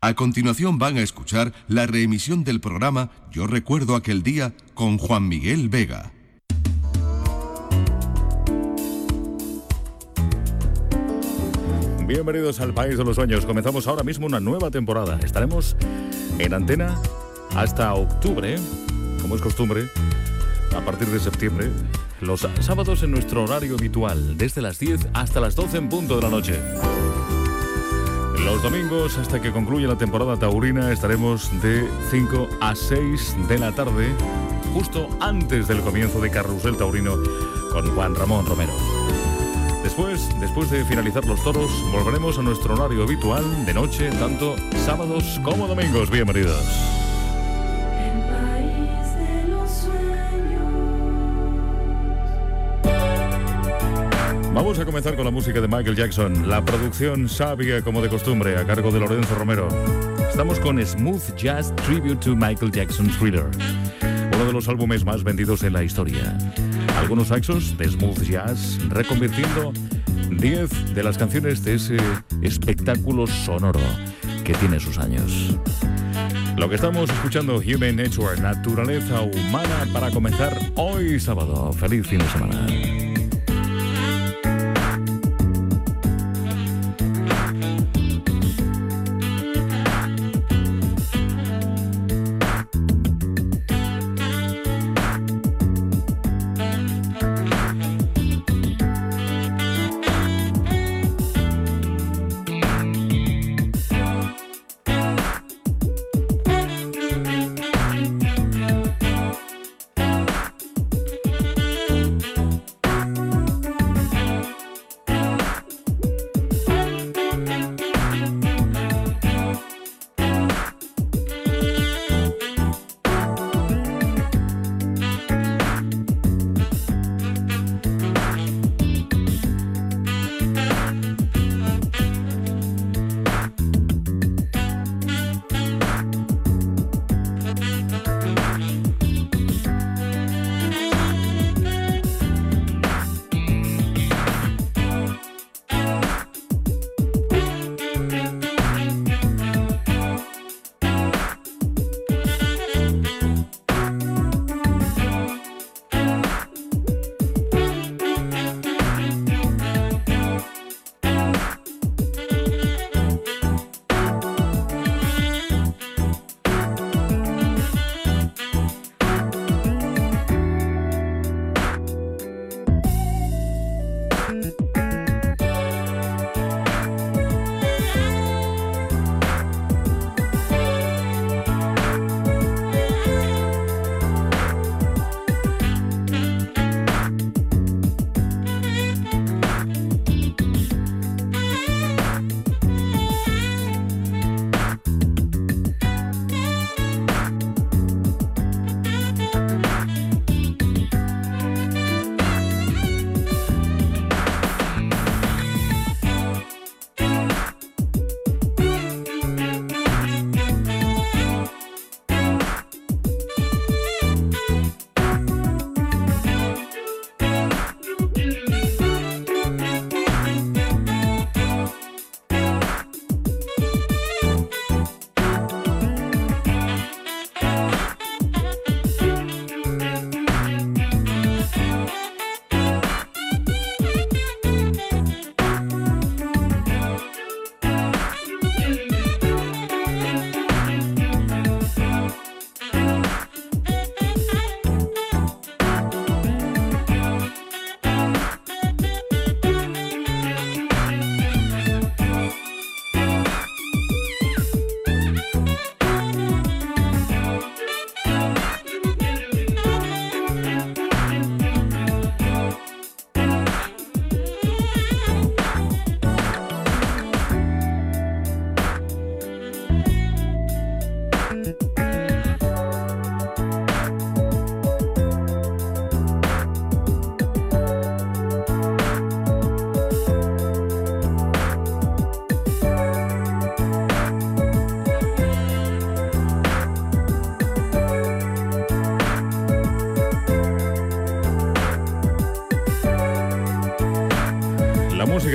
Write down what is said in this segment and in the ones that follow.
A continuación van a escuchar la reemisión del programa Yo recuerdo aquel día con Juan Miguel Vega. Bienvenidos al País de los Sueños. Comenzamos ahora mismo una nueva temporada. Estaremos en antena hasta octubre, como es costumbre, a partir de septiembre, los sábados en nuestro horario habitual, desde las 10 hasta las 12 en punto de la noche. Los domingos, hasta que concluya la temporada taurina, estaremos de 5 a 6 de la tarde, justo antes del comienzo de Carrusel Taurino con Juan Ramón Romero. Después de finalizar los toros, volveremos a nuestro horario habitual de noche, tanto sábados como domingos. Bienvenidos. El país de los sueños. Vamos a comenzar con la música de Michael Jackson, la producción sabia como de costumbre, a cargo de Lorenzo Romero. Estamos con Smooth Jazz Tribute to Michael Jackson Thriller, uno de los álbumes más vendidos en la historia. Algunos saxos de smooth jazz reconvirtiendo 10 de las canciones de ese espectáculo sonoro que tiene sus años. Lo que estamos escuchando, Human Nature, naturaleza humana, para comenzar hoy sábado. Feliz fin de semana.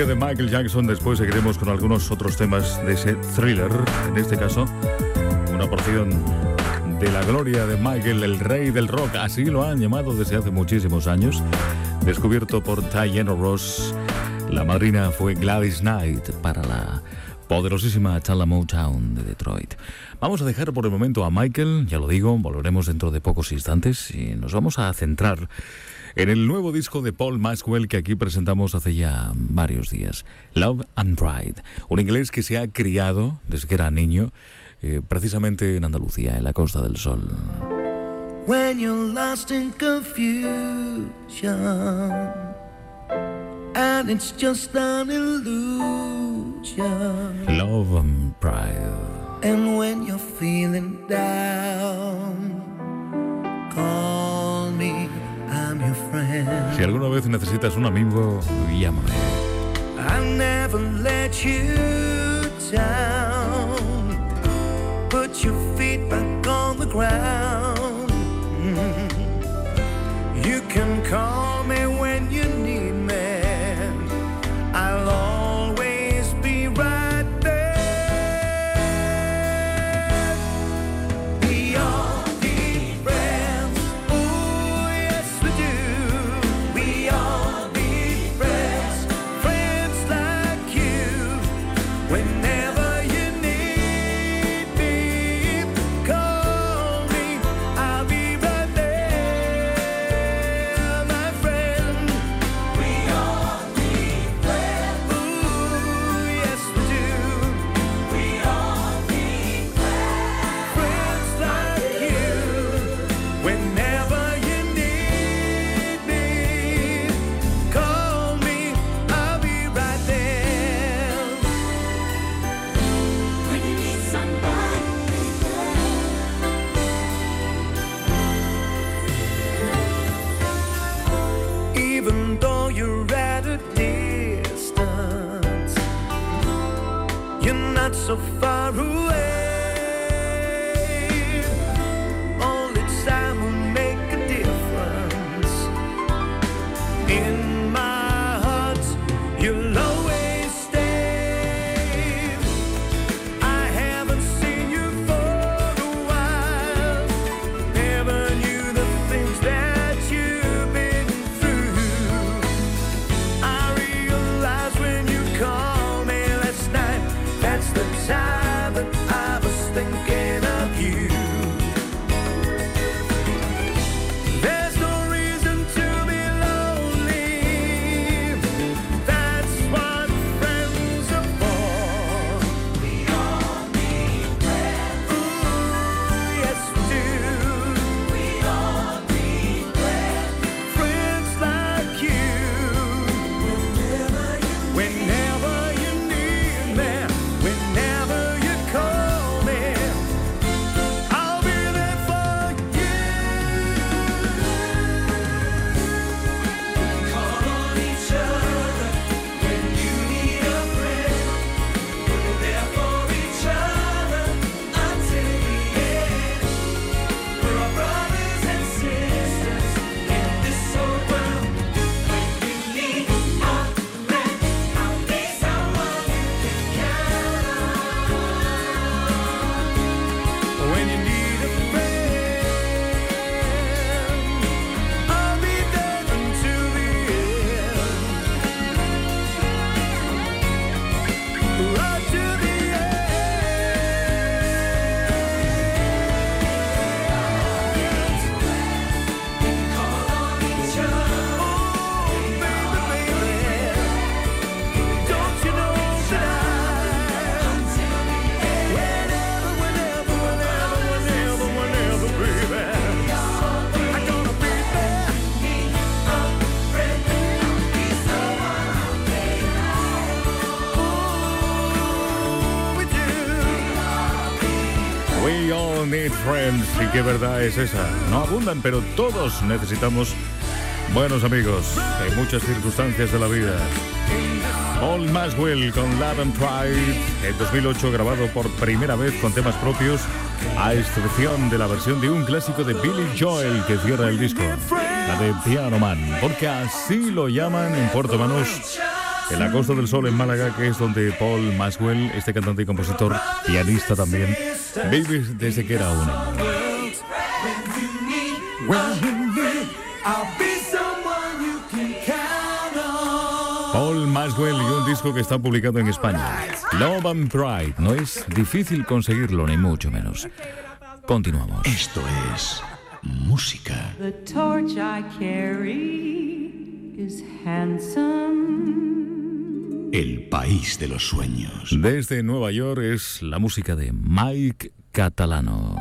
música de Michael Jackson. Después seguiremos con algunos otros temas de ese thriller. En este caso, una porción de la gloria de Michael, el rey del rock. Así lo han llamado desde hace muchísimos años. Descubierto por Diana Ross. La madrina fue Gladys Knight para la poderosísima Chala Motown de Detroit. Vamos a dejar por el momento a Michael, ya lo digo, volveremos dentro de pocos instantes y nos vamos a centrar en el nuevo disco de Paul Maxwell que aquí presentamos hace ya varios días, Love and Pride, un inglés que se ha criado desde que era niño, precisamente en Andalucía, en la Costa del Sol. When you're lost in confusion and it's just an illusion. Love and Pride. And when you're feeling down, call me, I'm your friend. Si alguna vez necesitas un amigo, llámame. I'll never let you down. Put your feet back on the ground. You can call me when you need me. I'll always be right there. We all need friends. Oh, yes we do. We all need friends. Friends like you. Whenever you need me, call me. I'll be right there, my friend. We all need friends. Ooh, yes we do. We all need friends. Friends like you. Whenever you need me, call me. I'll be right there. When you need somebody, Even though you're at a distance, you're not so far away. Only time will make a difference. In my heart, you'll always stay. I haven't seen you for a while. Never knew the things that you've been through. I realized when you called me last night, that's the time that I was thinking of you. There's no reason to be lonely. That's what friends are for. We all need friends. Ooh, yes we do. We all need friends. Friends like you. Whenever you need me, whenever you call me, I'll be there for you. Call on each other when you need a friend. We're there for each other until the end. We're all brothers and sisters in this whole world. When you need a friend, I'll be someone you can count on. When you need a friend, I'll be there until the end. Right to the end. Call on each other. Oh, baby, baby. Don't you know that whenever, baby, I'm gonna be there. Ooh, we do. We all need friends. ¿Y qué verdad es esa? No abundan, pero todos necesitamos buenos amigos en muchas circunstancias de la vida. Paul Maxwell con Love and Pride, en 2008 grabado por primera vez con temas propios, a excepción de la versión de un clásico de Billy Joel que cierra el disco, la de Piano Man, porque así lo llaman en Puerto Banús en la Costa del Sol, en Málaga, que es donde Paul Maxwell, este cantante y compositor, pianista también, vive desde que era un niño. Paul Maxwell y un disco que está publicado en España. Love and Pride. No es difícil conseguirlo, ni mucho menos. Continuamos. Esto es música. The torch I carry is handsome. El país de los sueños. Desde Nueva York es la música de Mike Catalano.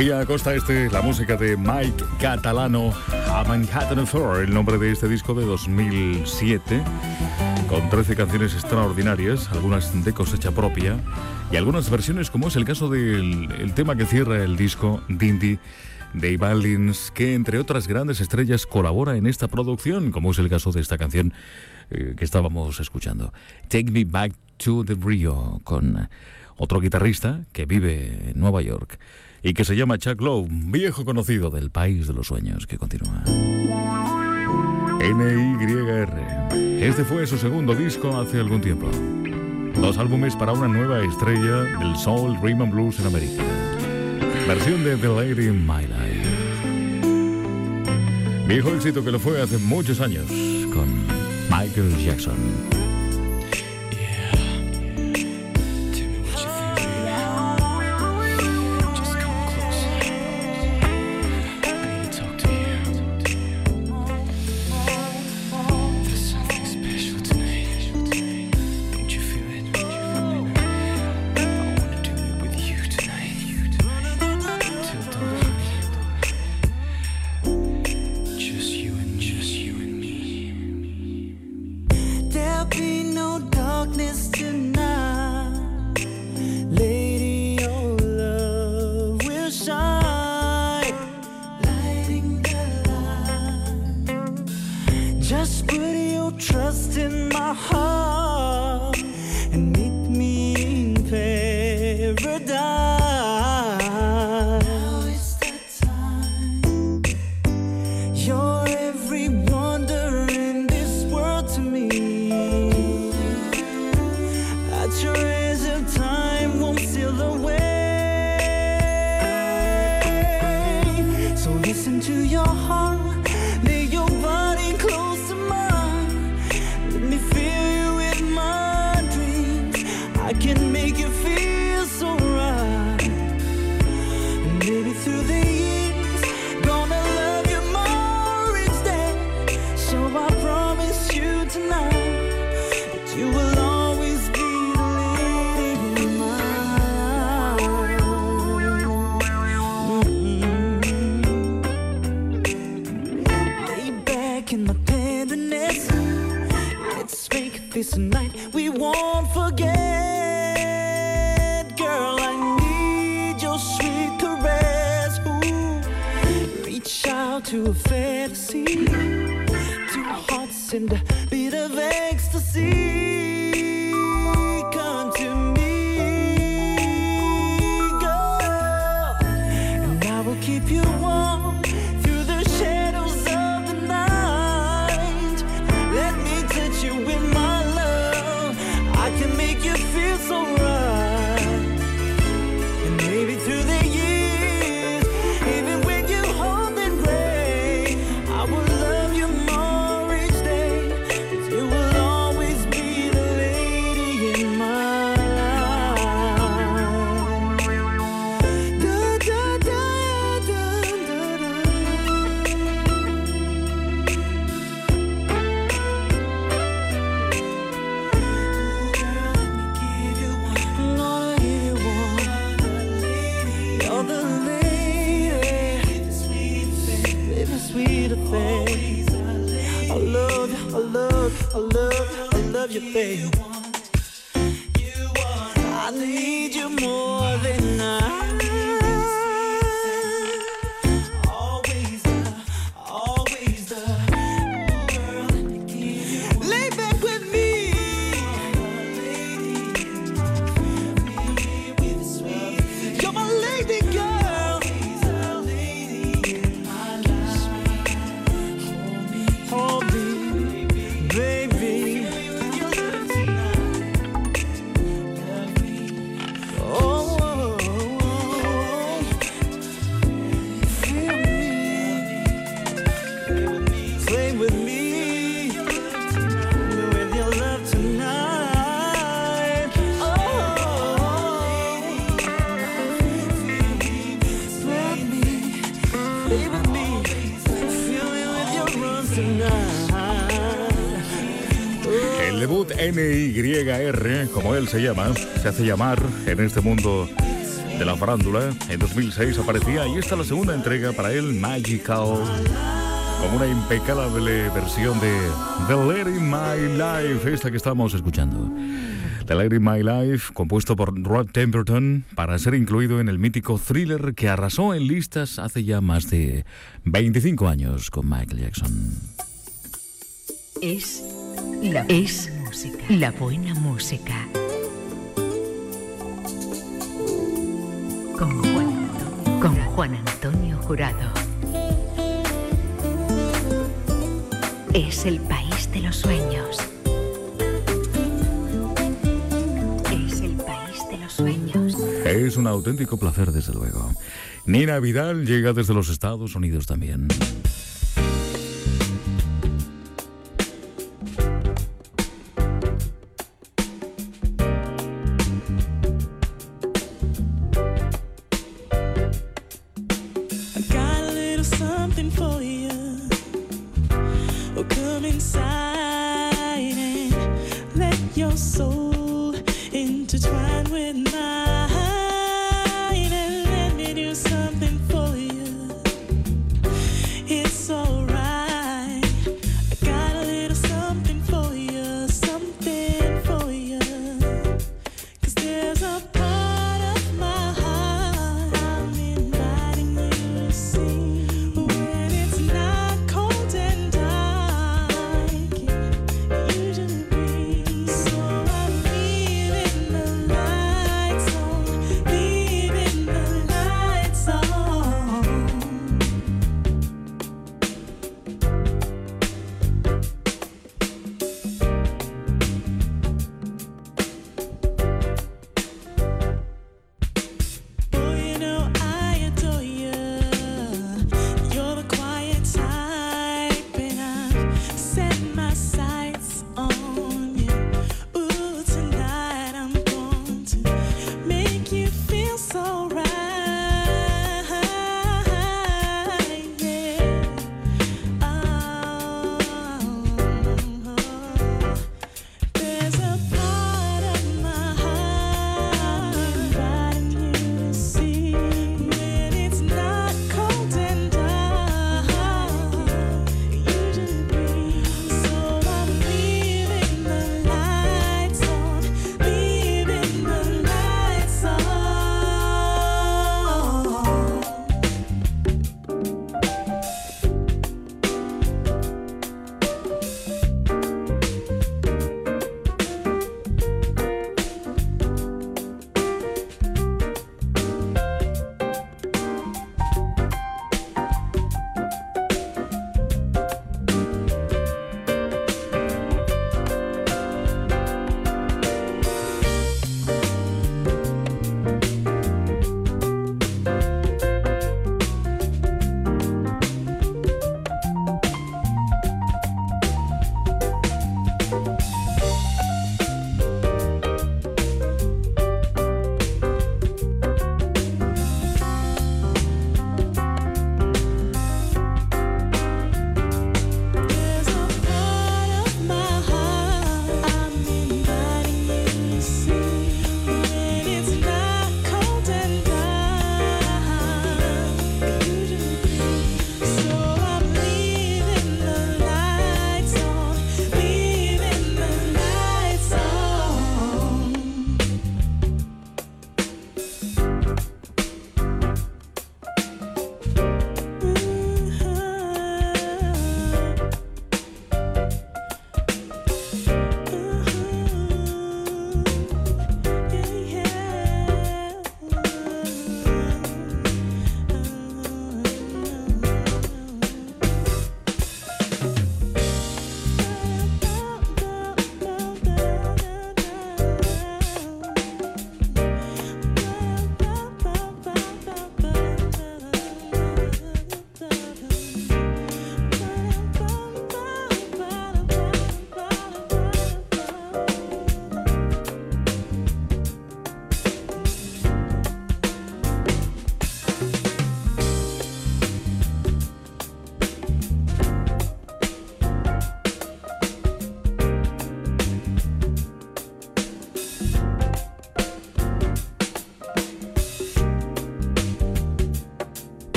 Vía Costa Este, la música de Mike Catalano, A Manhattan Affair, el nombre de este disco de 2007, con 13 canciones extraordinarias, algunas de cosecha propia y algunas versiones, como es el caso del tema que cierra el disco, Dindy, de Valens, que entre otras grandes estrellas colabora en esta producción, como es el caso de esta canción que estábamos escuchando, Take Me Back to the Rio, con otro guitarrista que vive en Nueva York y que se llama Chuck Lowe, viejo conocido del país de los sueños, que continúa. NYR. Este fue su segundo disco hace algún tiempo. 2 álbumes para una nueva estrella del soul, rhythm and blues en América. Versión de The Lady in My Life. Viejo éxito que lo fue hace muchos años con Michael Jackson. El debut NYR, como él se llama, se hace llamar en este mundo de la farándula. En 2006 aparecía y esta es la segunda entrega para él, Magical, con una impecable versión de The Lady My Life, esta que estamos escuchando. The Lady My Life, compuesto por Rod Temperton, para ser incluido en el mítico Thriller que arrasó en listas hace ya más de 25 años con Michael Jackson. Es la buena música. Con Juan Antonio Jurado. Es el país de los sueños. Es el país de los sueños. Es un auténtico placer, desde luego. Nina Vidal llega desde los Estados Unidos también.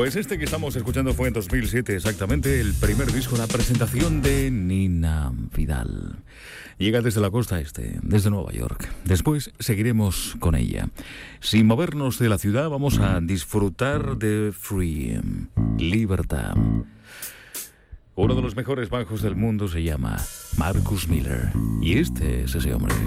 Pues este que estamos escuchando fue en 2007 exactamente, el primer disco, la presentación de Nina Vidal. Llega desde la costa este, desde Nueva York. Después seguiremos con ella. Sin movernos de la ciudad, vamos a disfrutar de Free, Libertad. Uno de los mejores bajos del mundo se llama Marcus Miller. Y este es ese hombre.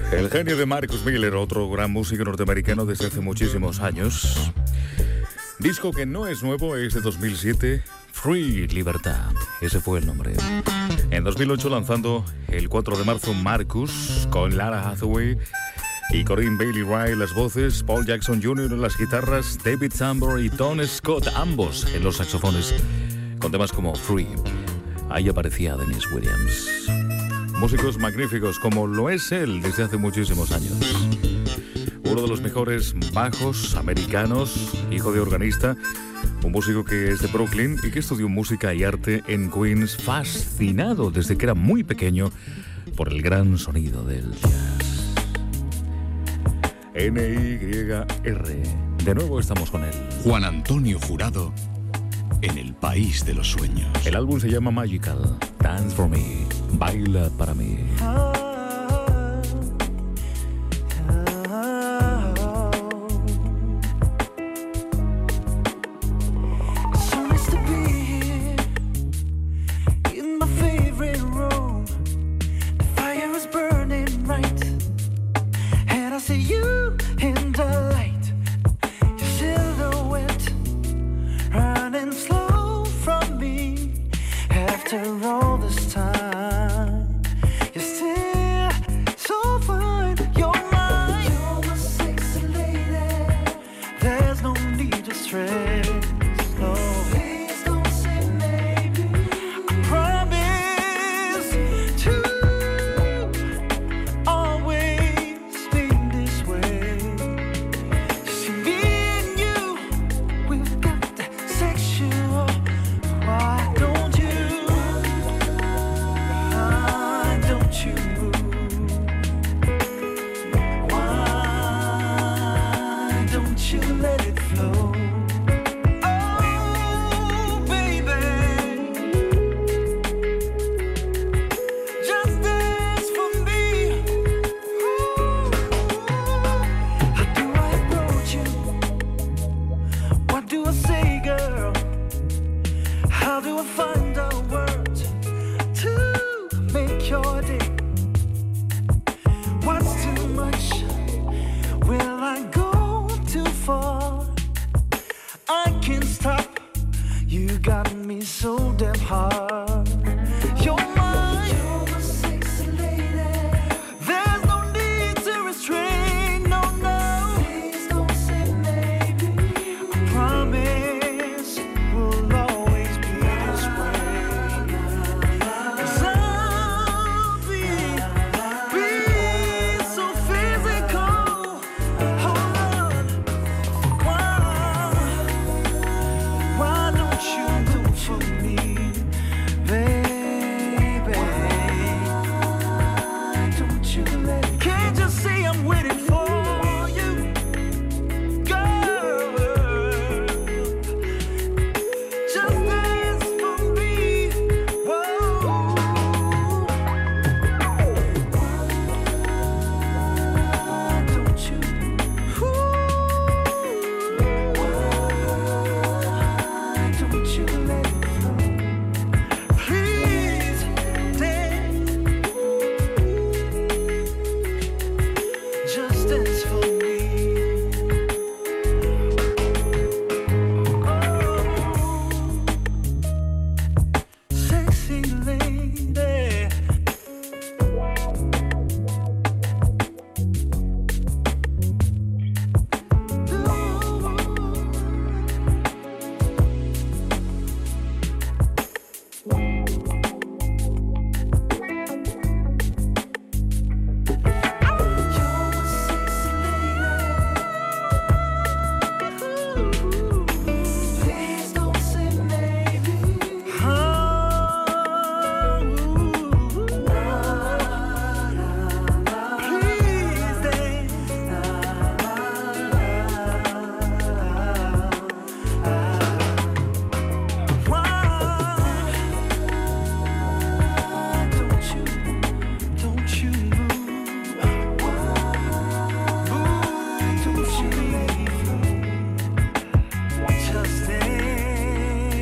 El genio de Marcus Miller, otro gran músico norteamericano desde hace muchísimos años. Disco que no es nuevo, es de 2007, Free, Libertad. Ese fue el nombre. En 2008 lanzando el 4 de marzo Marcus con Lara Hathaway y Corinne Bailey Rae las voces, Paul Jackson Jr. en las guitarras, David Sambor y Tom Scott, ambos en los saxofones, con temas como Free. Ahí aparecía Dennis Williams. Músicos magníficos como lo es él desde hace muchísimos años. Uno de los mejores bajos americanos, hijo de organista, un músico que es de Brooklyn y que estudió música y arte en Queens, fascinado desde que era muy pequeño por el gran sonido del jazz. N-Y-R. De nuevo estamos con él. Juan Antonio Jurado en el País de los Sueños. El álbum se llama Magical. Dance for me. Baila para mí.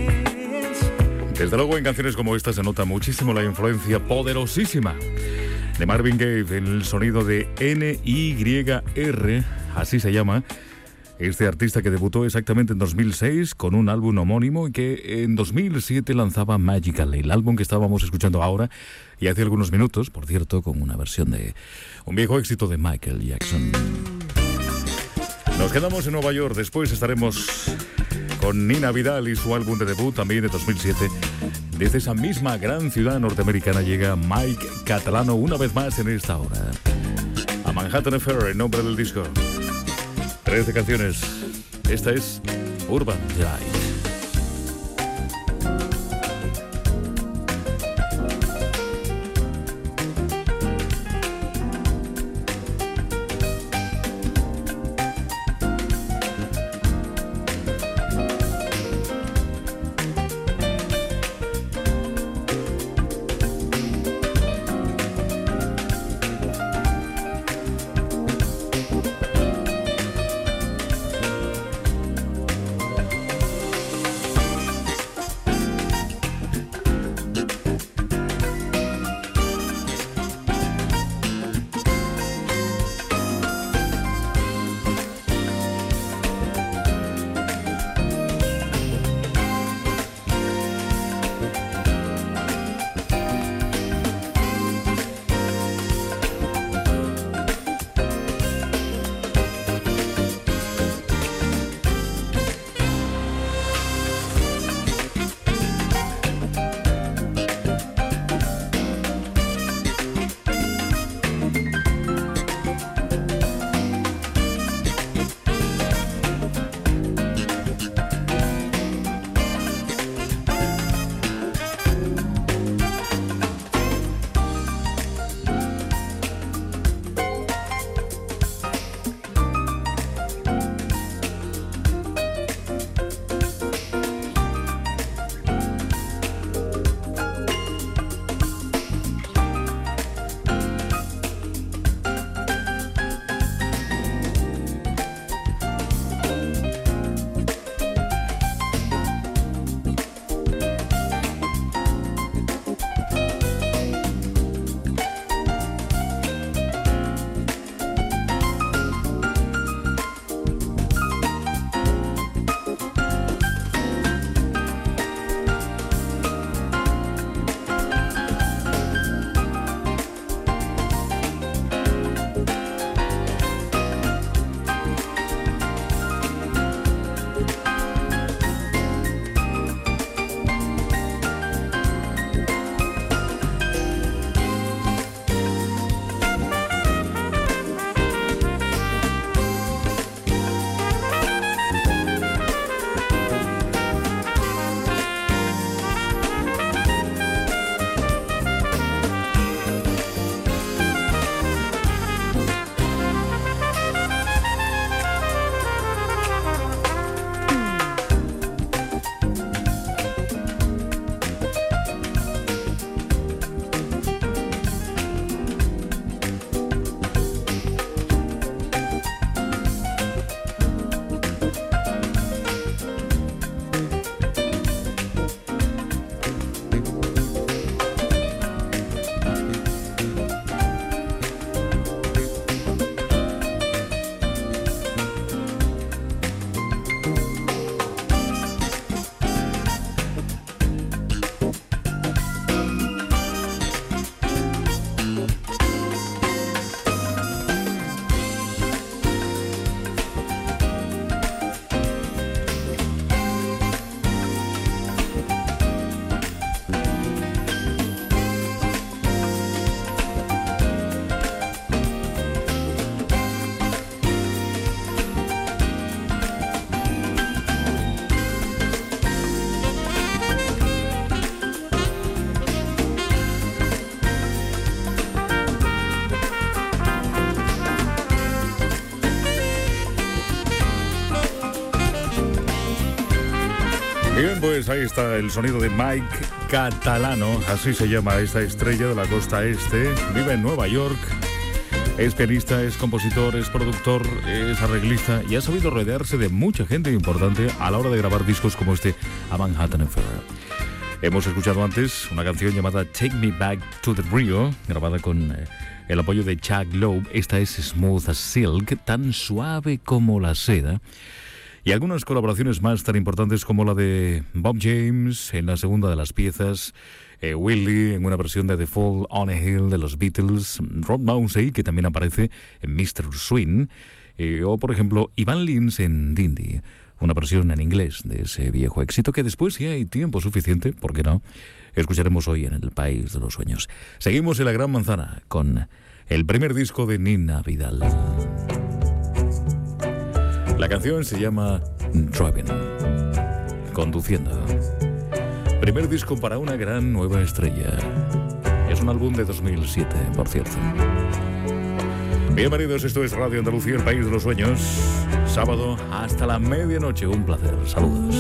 Desde luego en canciones como esta se nota muchísimo la influencia poderosísima de Marvin Gaye, el sonido de NYR, así se llama. Este artista que debutó exactamente en 2006 con un álbum homónimo y que en 2007 lanzaba Magical, el álbum que estábamos escuchando ahora y hace algunos minutos, por cierto, con una versión de un viejo éxito de Michael Jackson. Nos quedamos en Nueva York, después estaremos con Nina Vidal y su álbum de debut también de 2007. Desde esa misma gran ciudad norteamericana llega Mike Catalano una vez más en esta hora. A Manhattan Affair, el nombre del disco. 13 canciones. Esta es Urban Delight. Bien, pues ahí está el sonido de Mike Catalano, así se llama esta estrella de la costa este. Vive en Nueva York, es pianista, es compositor, es productor, es arreglista y ha sabido rodearse de mucha gente importante a la hora de grabar discos como este, A Manhattan Affair. Hemos escuchado antes una canción llamada Take Me Back to the Rio, grabada con el apoyo de Chuck Loeb. Esta es Smooth as Silk, tan suave como la seda. Y algunas colaboraciones más tan importantes como la de Bob James en la segunda de las piezas, Willie en una versión de The Fall on a Hill de los Beatles, Rod Mousey, que también aparece en Mr. Swing, o por ejemplo Ivan Lins en Dindy, una versión en inglés de ese viejo éxito que después, si hay tiempo suficiente, ¿por qué no?, escucharemos hoy en el País de los Sueños. Seguimos en la Gran Manzana con el primer disco de Nina Vidal. La canción se llama Driving, conduciendo. Primer disco para una gran nueva estrella. Es un álbum de 2007, por cierto. Bienvenidos, esto es Radio Andalucía, el País de los Sueños. Sábado hasta la medianoche, un placer. Saludos.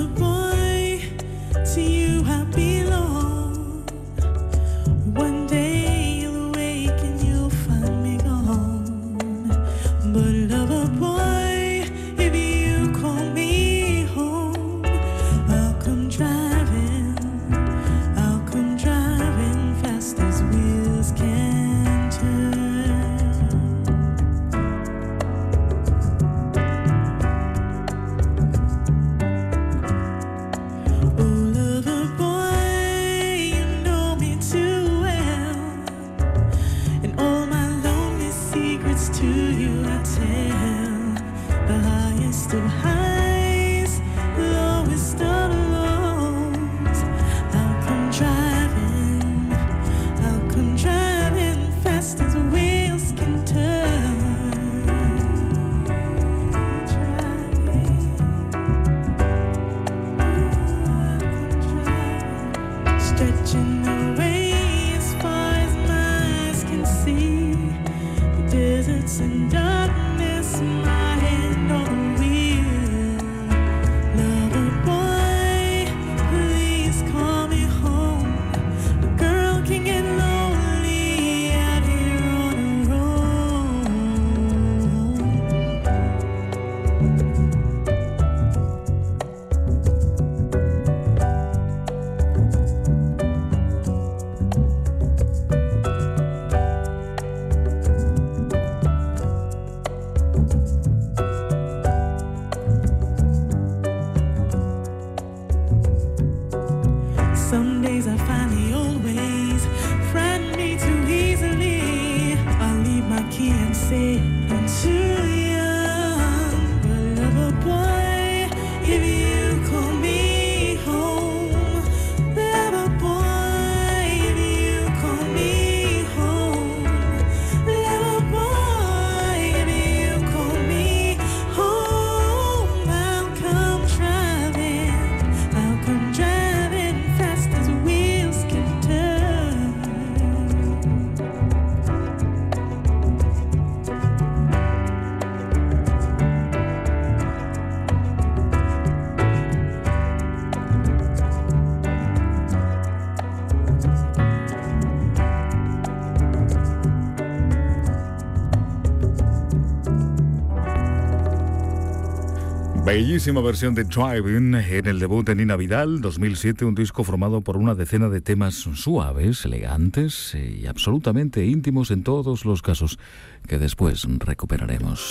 Bellísima versión de Driving en el debut de Nina Vidal, 2007, un disco formado por una decena de temas suaves, elegantes y absolutamente íntimos en todos los casos, que después recuperaremos.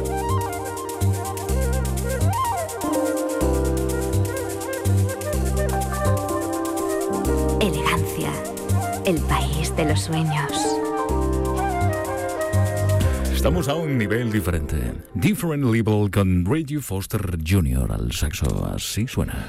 Elegancia, el país de los sueños. Estamos a un nivel diferente. Different Level con Reggie Foster Jr. al saxo. Así suena.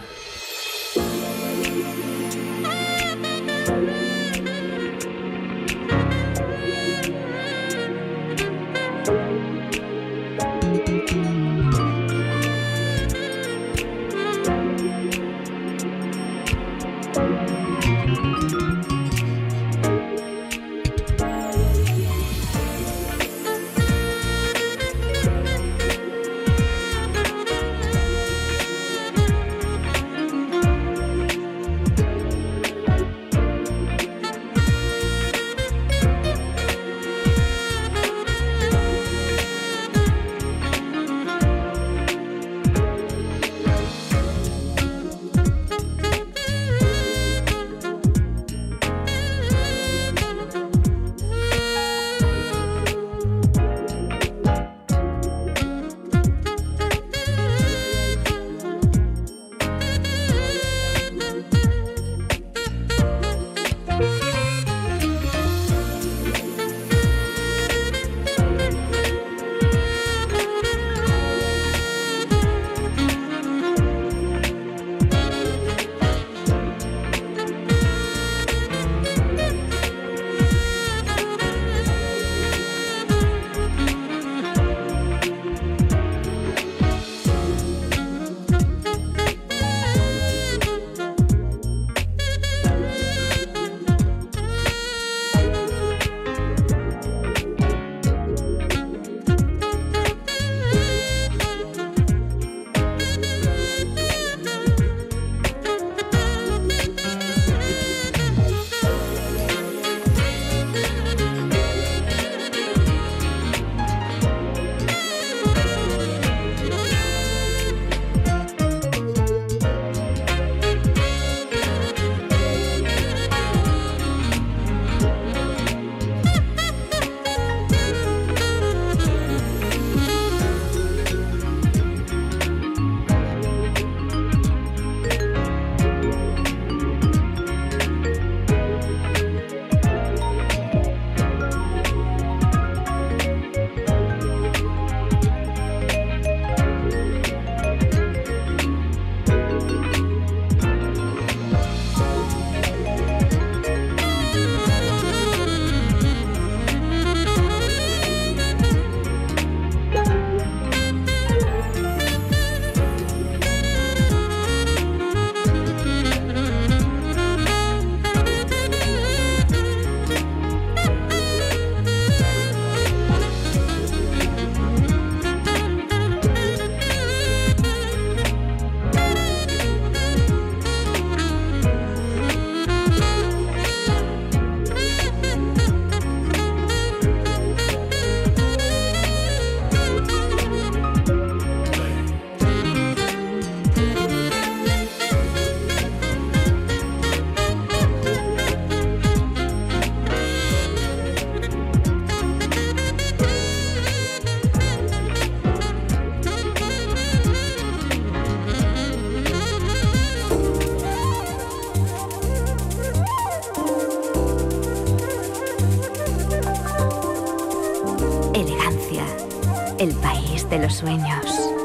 elegancia, el país de los sueños.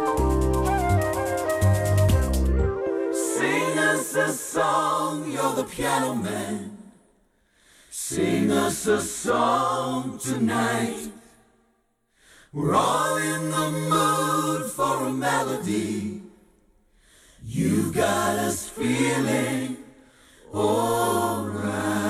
Sing us a song, you're the piano man. Sing us a song tonight. We're all in the mood for a melody. You got us feeling alright.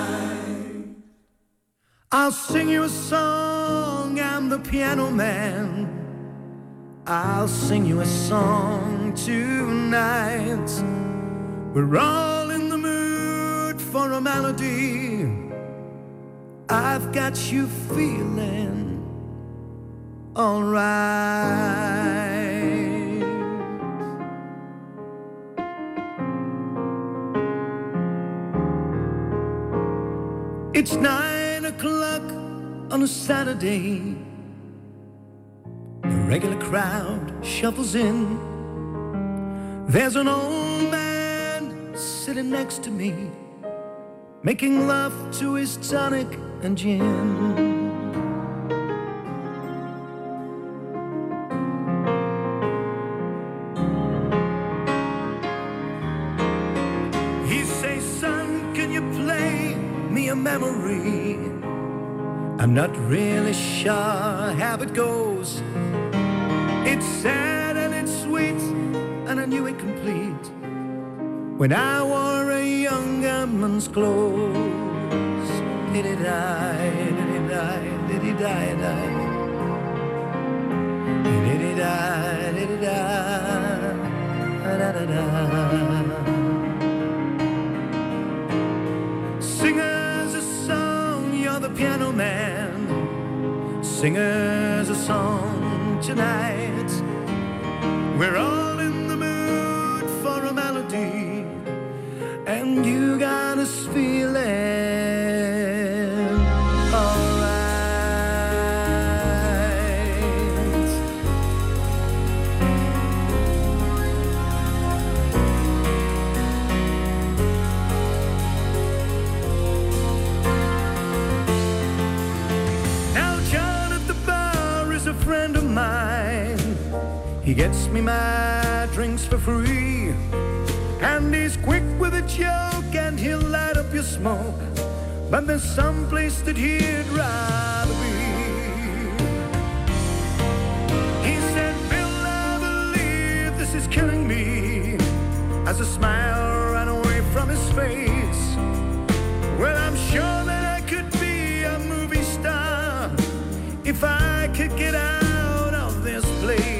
I'll sing you a song, I'm the piano man. I'll sing you a song tonight. We're all in the mood for a melody. I've got you feeling alright. It's 9 o'clock on a Saturday. The regular crowd shuffles in. There's an old man sitting next to me, making love to his tonic and gin. He says, son, can you play me a memory? I'm not really sure how it goes. It's sad and it's sweet, and I knew it complete when I wore a younger man's clothes. Did he die? Did he die? Did he die? Did he die? Did he die? Da, da, da. Sing us a song, you're the piano man. Sing us a song tonight. We're all in the mood for a melody, and you got us feeling alright. Now John at the bar is a friend of mine. He gets me my drinks for free, and he's quick with a joke, and he'll light up your smoke. But there's some place that he'd rather be. He said, Bill, I believe this is killing me, as a smile ran away from his face. Well, I'm sure that I could be a movie star if I could get out of this place.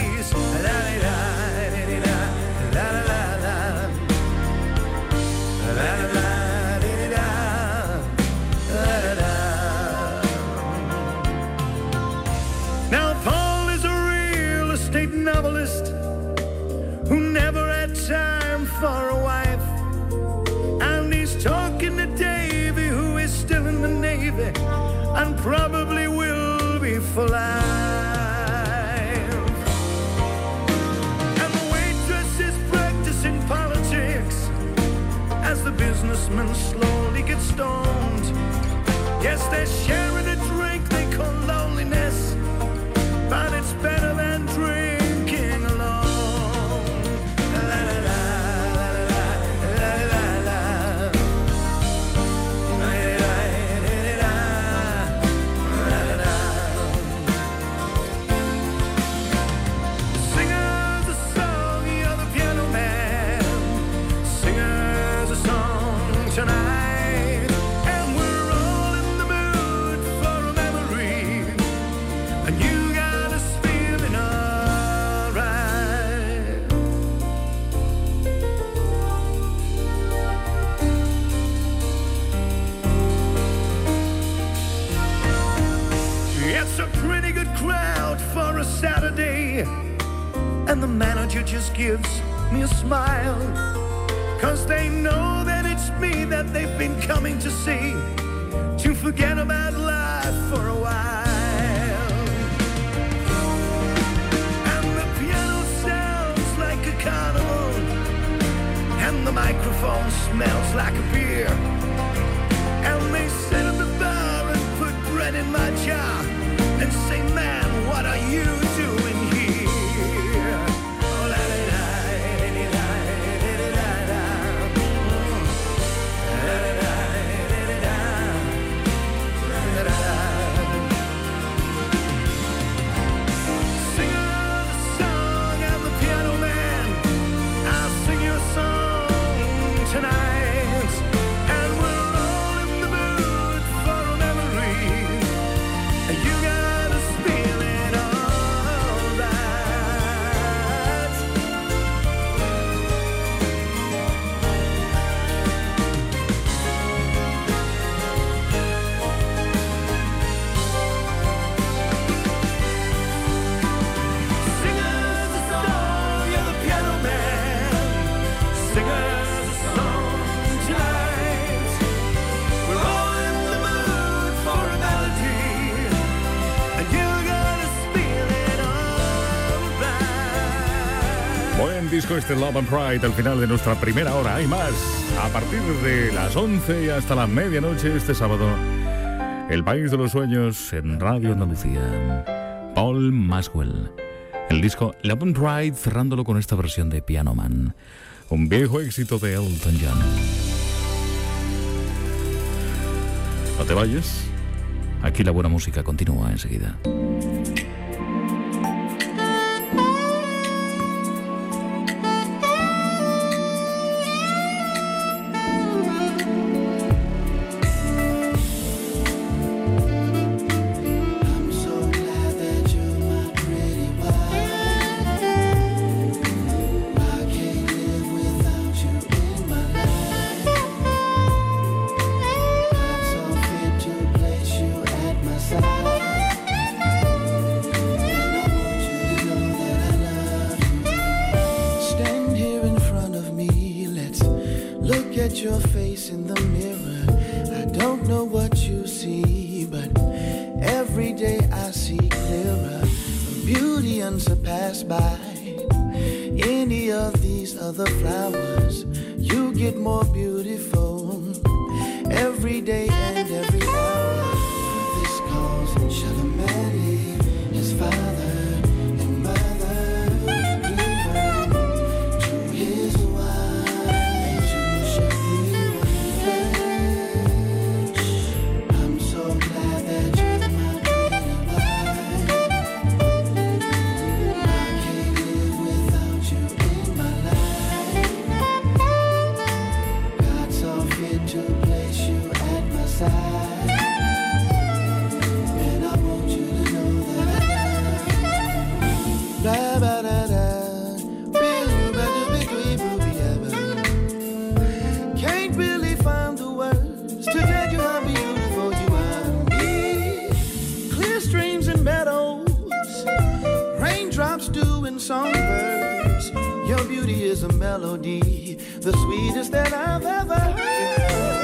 Now Paul is a real estate novelist who never had time for a wife, and he's talking to Davy, who is still in the Navy and probably will be for life. And the waitress is practicing politics as the businessman slowly gets stoned. Yes, they're sharing a drink they call loneliness, but it's better than drinking alone. La, la, la, la, la, la, la, la. La, la, la, la. Sing us a song, you're the piano man. Sing us a song tonight, and we're all in the mood for a memory, and you got us feeling alright. It's a pretty good crowd for a Saturday, and the manager just gives me a smile, 'cause they know that it's me that they've been coming to see, to forget about life for a while. And the piano sounds like a carnival, and the microphone smells like a beer, and they sit at the bar and put bread in my jar and say, el disco este Love and Pride al final de nuestra primera hora. Hay más. A partir de las 11 y hasta la medianoche este sábado. El País de los Sueños en Radio Andalucía. Paul Maxwell. El disco Love and Pride cerrándolo con esta versión de Piano Man. Un viejo éxito de Elton John. No te vayas. Aquí la buena música continúa enseguida. Your face in the mirror. I don't know what you see, but every day I see clearer. Beauty unsurpassed by any of these other flowers. You get more beautiful every day and every hour. This calls Shalamani, his father. Songbirds, your beauty is a melody, the sweetest that I've ever heard.